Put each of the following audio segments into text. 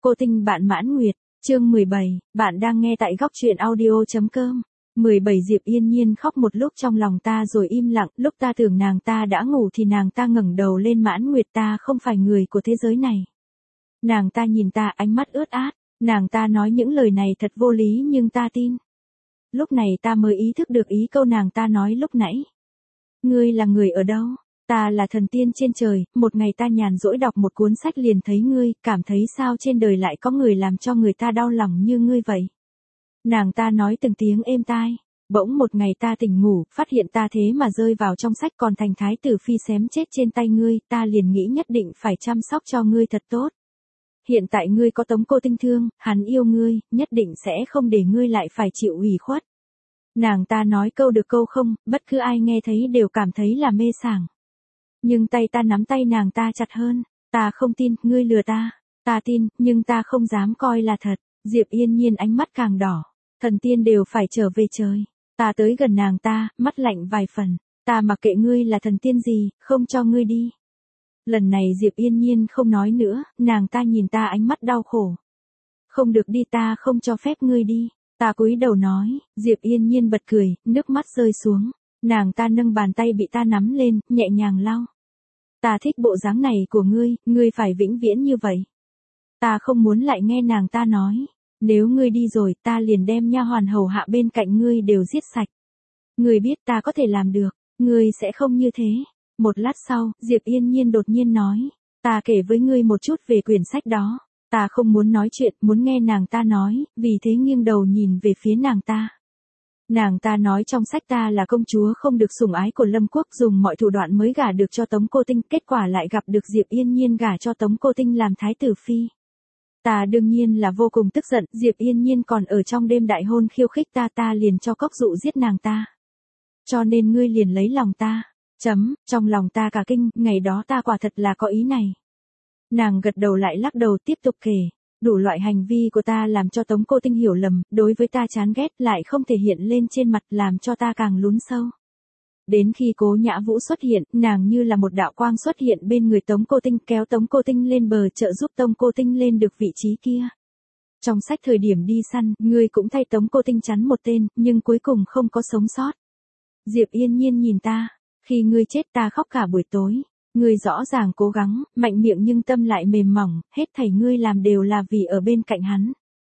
Cô Tinh bạn Mãn Nguyệt, chương 17, bạn đang nghe tại góc truyện audio.com. 17 Diệp Yên Nhiên khóc một lúc trong lòng ta rồi im lặng, lúc ta tưởng nàng ta đã ngủ thì nàng ta ngẩng đầu lên. Mãn Nguyệt, ta không phải người của thế giới này. Nàng ta nhìn ta ánh mắt ướt át, nàng ta nói những lời này thật vô lý nhưng ta tin. Lúc này ta mới ý thức được ý câu nàng ta nói lúc nãy. Ngươi là người ở đâu? Ta là thần tiên trên trời, một ngày ta nhàn rỗi đọc một cuốn sách liền thấy ngươi, cảm thấy sao trên đời lại có người làm cho người ta đau lòng như ngươi vậy. Nàng ta nói từng tiếng êm tai, bỗng một ngày ta tỉnh ngủ, phát hiện ta thế mà rơi vào trong sách còn thành thái tử phi xém chết trên tay ngươi, ta liền nghĩ nhất định phải chăm sóc cho ngươi thật tốt. Hiện tại ngươi có Tống Cô Tinh thương, hắn yêu ngươi, nhất định sẽ không để ngươi lại phải chịu ủy khuất. Nàng ta nói câu được câu không, bất cứ ai nghe thấy đều cảm thấy là mê sảng. Nhưng tay ta nắm tay nàng ta chặt hơn, ta không tin, ngươi lừa ta, ta tin, nhưng ta không dám coi là thật. Diệp Yên Nhiên ánh mắt càng đỏ, thần tiên đều phải trở về trời. Ta tới gần nàng ta, mắt lạnh vài phần, ta mặc kệ ngươi là thần tiên gì, không cho ngươi đi. Lần này Diệp Yên Nhiên không nói nữa, nàng ta nhìn ta ánh mắt đau khổ. Không được đi, ta không cho phép ngươi đi. Ta cúi đầu nói, Diệp Yên Nhiên bật cười, nước mắt rơi xuống. Nàng ta nâng bàn tay bị ta nắm lên, nhẹ nhàng lau. Ta thích bộ dáng này của ngươi phải vĩnh viễn như vậy. Ta không muốn lại nghe nàng ta nói, nếu ngươi đi rồi ta liền đem nha hoàn hầu hạ bên cạnh ngươi đều giết sạch. Ngươi biết ta có thể làm được, ngươi sẽ không như thế. Một lát sau, Diệp Yên Nhiên đột nhiên nói, ta kể với ngươi một chút về quyển sách đó. Ta không muốn nói chuyện, muốn nghe nàng ta nói, vì thế nghiêng đầu nhìn về phía nàng ta. Nàng ta nói trong sách ta là công chúa không được sủng ái của Lâm Quốc, dùng mọi thủ đoạn mới gả được cho Tống Cô Tinh, kết quả lại gặp được Diệp Yên Nhiên gả cho Tống Cô Tinh làm thái tử phi. Ta đương nhiên là vô cùng tức giận, Diệp Yên Nhiên còn ở trong đêm đại hôn khiêu khích ta liền cho cóc dụ giết nàng ta. Cho nên ngươi liền lấy lòng ta. Trong lòng ta cả kinh, ngày đó ta quả thật là có ý này. Nàng gật đầu lại lắc đầu tiếp tục kể, đủ loại hành vi của ta làm cho Tống Cô Tinh hiểu lầm, đối với ta chán ghét lại không thể hiện lên trên mặt làm cho ta càng lún sâu. Đến khi Cố Nhã Vũ xuất hiện, nàng như là một đạo quang xuất hiện bên người Tống Cô Tinh, kéo Tống Cô Tinh lên bờ, trợ giúp Tống Cô Tinh lên được vị trí kia. Trong sách thời điểm đi săn, ngươi cũng thay Tống Cô Tinh chắn một tên, nhưng cuối cùng không có sống sót. Diệp Yên Nhiên nhìn ta, khi ngươi chết ta khóc cả buổi tối. Ngươi rõ ràng cố gắng, mạnh miệng nhưng tâm lại mềm mỏng, hết thảy ngươi làm đều là vì ở bên cạnh hắn.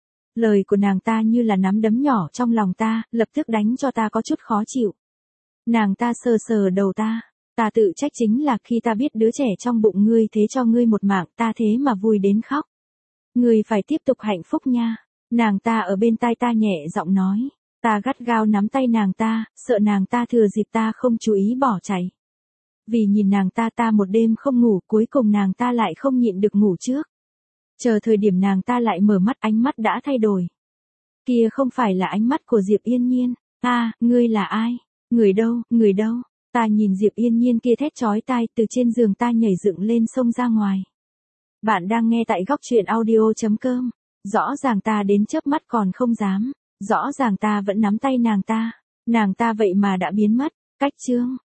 Lời của nàng ta như là nắm đấm nhỏ trong lòng ta, lập tức đánh cho ta có chút khó chịu. Nàng ta sờ sờ đầu ta tự trách chính là khi ta biết đứa trẻ trong bụng ngươi thế cho ngươi một mạng, ta thế mà vui đến khóc. Ngươi phải tiếp tục hạnh phúc nha. Nàng ta ở bên tai ta nhẹ giọng nói, ta gắt gao nắm tay nàng ta, sợ nàng ta thừa dịp ta không chú ý bỏ chạy. Vì nhìn nàng ta một đêm không ngủ, cuối cùng nàng ta lại không nhịn được ngủ trước. Chờ thời điểm nàng ta lại mở mắt, ánh mắt đã thay đổi. Kia không phải là ánh mắt của Diệp Yên Nhiên. Ngươi là ai? Người đâu? Ta nhìn Diệp Yên Nhiên kia thét chói tai, từ trên giường ta nhảy dựng lên xông ra ngoài. Bạn đang nghe tại góc truyện audio.com. Rõ ràng ta đến chớp mắt còn không dám. Rõ ràng ta vẫn nắm tay nàng ta. Nàng ta vậy mà đã biến mất. Cách chương.